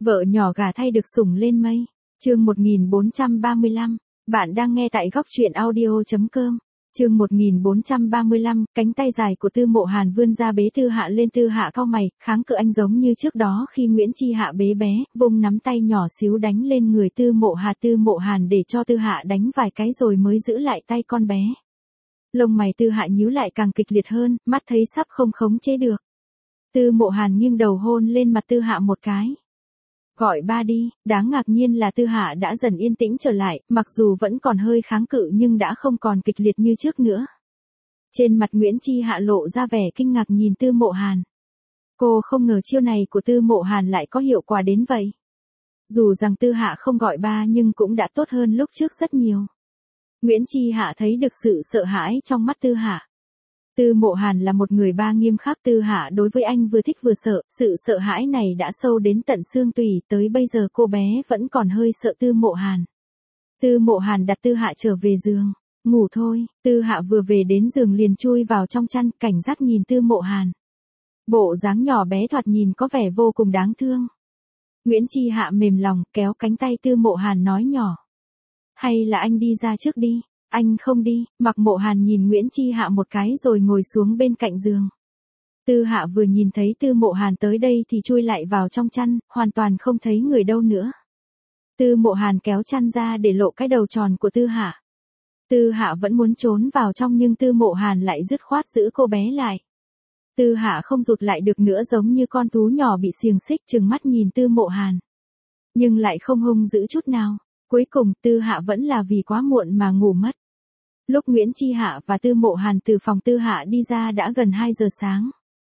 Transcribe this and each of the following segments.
Vợ nhỏ gả thay được sủng lên mây. Chương 1435. Bạn đang nghe tại góc truyện audio.com. Chương 1435, cánh tay dài của Tư Mộ Hàn vươn ra bế Tư Hạ lên. Tư Hạ cau mày, kháng cự anh giống như trước đó khi Nguyễn Chi Hạ bế bé, vung nắm tay nhỏ xíu đánh lên người Tư Mộ Hà. Tư Mộ Hàn để cho Tư Hạ đánh vài cái rồi mới giữ lại tay con bé. Lông mày Tư Hạ nhíu lại càng kịch liệt hơn, mắt thấy sắp không khống chế được. Tư Mộ Hàn nghiêng đầu hôn lên mặt Tư Hạ một cái. Gọi ba đi. Đáng ngạc nhiên là Tư Hạ đã dần yên tĩnh trở lại, mặc dù vẫn còn hơi kháng cự nhưng đã không còn kịch liệt như trước nữa. Trên mặt Nguyễn Chi Hạ lộ ra vẻ kinh ngạc nhìn Tư Mộ Hàn. Cô không ngờ chiêu này của Tư Mộ Hàn lại có hiệu quả đến vậy. Dù rằng Tư Hạ không gọi ba nhưng cũng đã tốt hơn lúc trước rất nhiều. Nguyễn Chi Hạ thấy được sự sợ hãi trong mắt Tư Hạ. Tư Mộ Hàn là một người ba nghiêm khắc. Tư Hạ đối với anh vừa thích vừa sợ, sự sợ hãi này đã sâu đến tận xương tủy, tới bây giờ cô bé vẫn còn hơi sợ Tư Mộ Hàn. Tư Mộ Hàn đặt Tư Hạ trở về giường, ngủ thôi. Tư Hạ vừa về đến giường liền chui vào trong chăn, cảnh giác nhìn Tư Mộ Hàn. Bộ dáng nhỏ bé thoạt nhìn có vẻ vô cùng đáng thương. Nguyễn Chi Hạ mềm lòng, kéo cánh tay Tư Mộ Hàn nói nhỏ. Hay là anh đi ra trước đi. Anh không đi. Mặc Mộ Hàn nhìn Nguyễn Chi Hạ một cái rồi ngồi xuống bên cạnh giường. Tư Hạ vừa nhìn thấy Tư Mộ Hàn tới đây thì chui lại vào trong chăn, hoàn toàn không thấy người đâu nữa. Tư Mộ Hàn kéo chăn ra để lộ cái đầu tròn của Tư Hạ. Tư Hạ vẫn muốn trốn vào trong nhưng Tư Mộ Hàn lại dứt khoát giữ cô bé lại. Tư Hạ không rụt lại được nữa, giống như con thú nhỏ bị xiềng xích, trừng mắt nhìn Tư Mộ Hàn. Nhưng lại không hung dữ chút nào. Cuối cùng Tư Hạ vẫn là vì quá muộn mà ngủ mất. Lúc Nguyễn Chi Hạ và Tư Mộ Hàn từ phòng Tư Hạ đi ra đã gần 2 giờ sáng.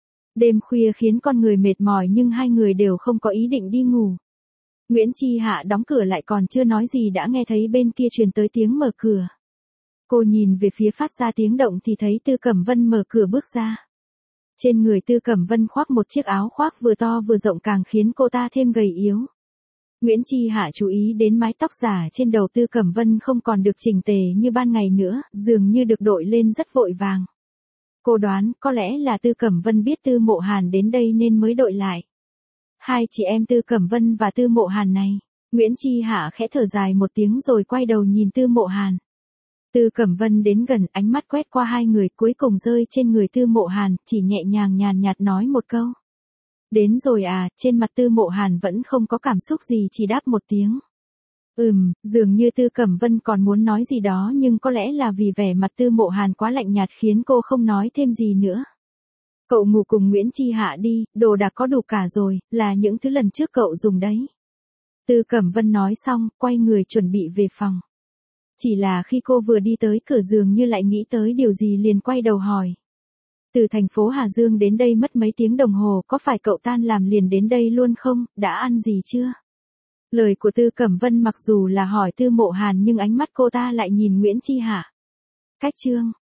Đêm khuya khiến con người mệt mỏi nhưng hai người đều không có ý định đi ngủ. Nguyễn Chi Hạ đóng cửa lại còn chưa nói gì đã nghe thấy bên kia truyền tới tiếng mở cửa. Cô nhìn về phía phát ra tiếng động thì thấy Tư Cẩm Vân mở cửa bước ra. Trên người Tư Cẩm Vân khoác một chiếc áo khoác vừa to vừa rộng càng khiến cô ta thêm gầy yếu. Nguyễn Chi Hạ chú ý đến mái tóc giả trên đầu Tư Cẩm Vân không còn được chỉnh tề như ban ngày nữa, dường như được đội lên rất vội vàng. Cô đoán có lẽ là Tư Cẩm Vân biết Tư Mộ Hàn đến đây nên mới đội lại. Hai chị em Tư Cẩm Vân và Tư Mộ Hàn này. Nguyễn Chi Hạ khẽ thở dài một tiếng rồi quay đầu nhìn Tư Mộ Hàn. Tư Cẩm Vân đến gần, ánh mắt quét qua hai người cuối cùng rơi trên người Tư Mộ Hàn, chỉ nhẹ nhàng nhàn nhạt nói một câu. Đến rồi à. Trên mặt Tư Mộ Hàn vẫn không có cảm xúc gì, chỉ đáp một tiếng. Dường như Tư Cẩm Vân còn muốn nói gì đó nhưng có lẽ là vì vẻ mặt Tư Mộ Hàn quá lạnh nhạt khiến cô không nói thêm gì nữa. Cậu ngủ cùng Nguyễn Chi Hạ đi, đồ đạc có đủ cả rồi, là những thứ lần trước cậu dùng đấy. Tư Cẩm Vân nói xong, quay người chuẩn bị về phòng. Chỉ là khi cô vừa đi tới cửa giường như lại nghĩ tới điều gì liền quay đầu hỏi. Từ thành phố Hà Dương đến đây mất mấy tiếng đồng hồ, có phải cậu tan làm liền đến đây luôn không, đã ăn gì chưa? Lời của Tư Cẩm Vân mặc dù là hỏi Tư Mộ Hàn nhưng ánh mắt cô ta lại nhìn Nguyễn Chi Hạ. Cách chương.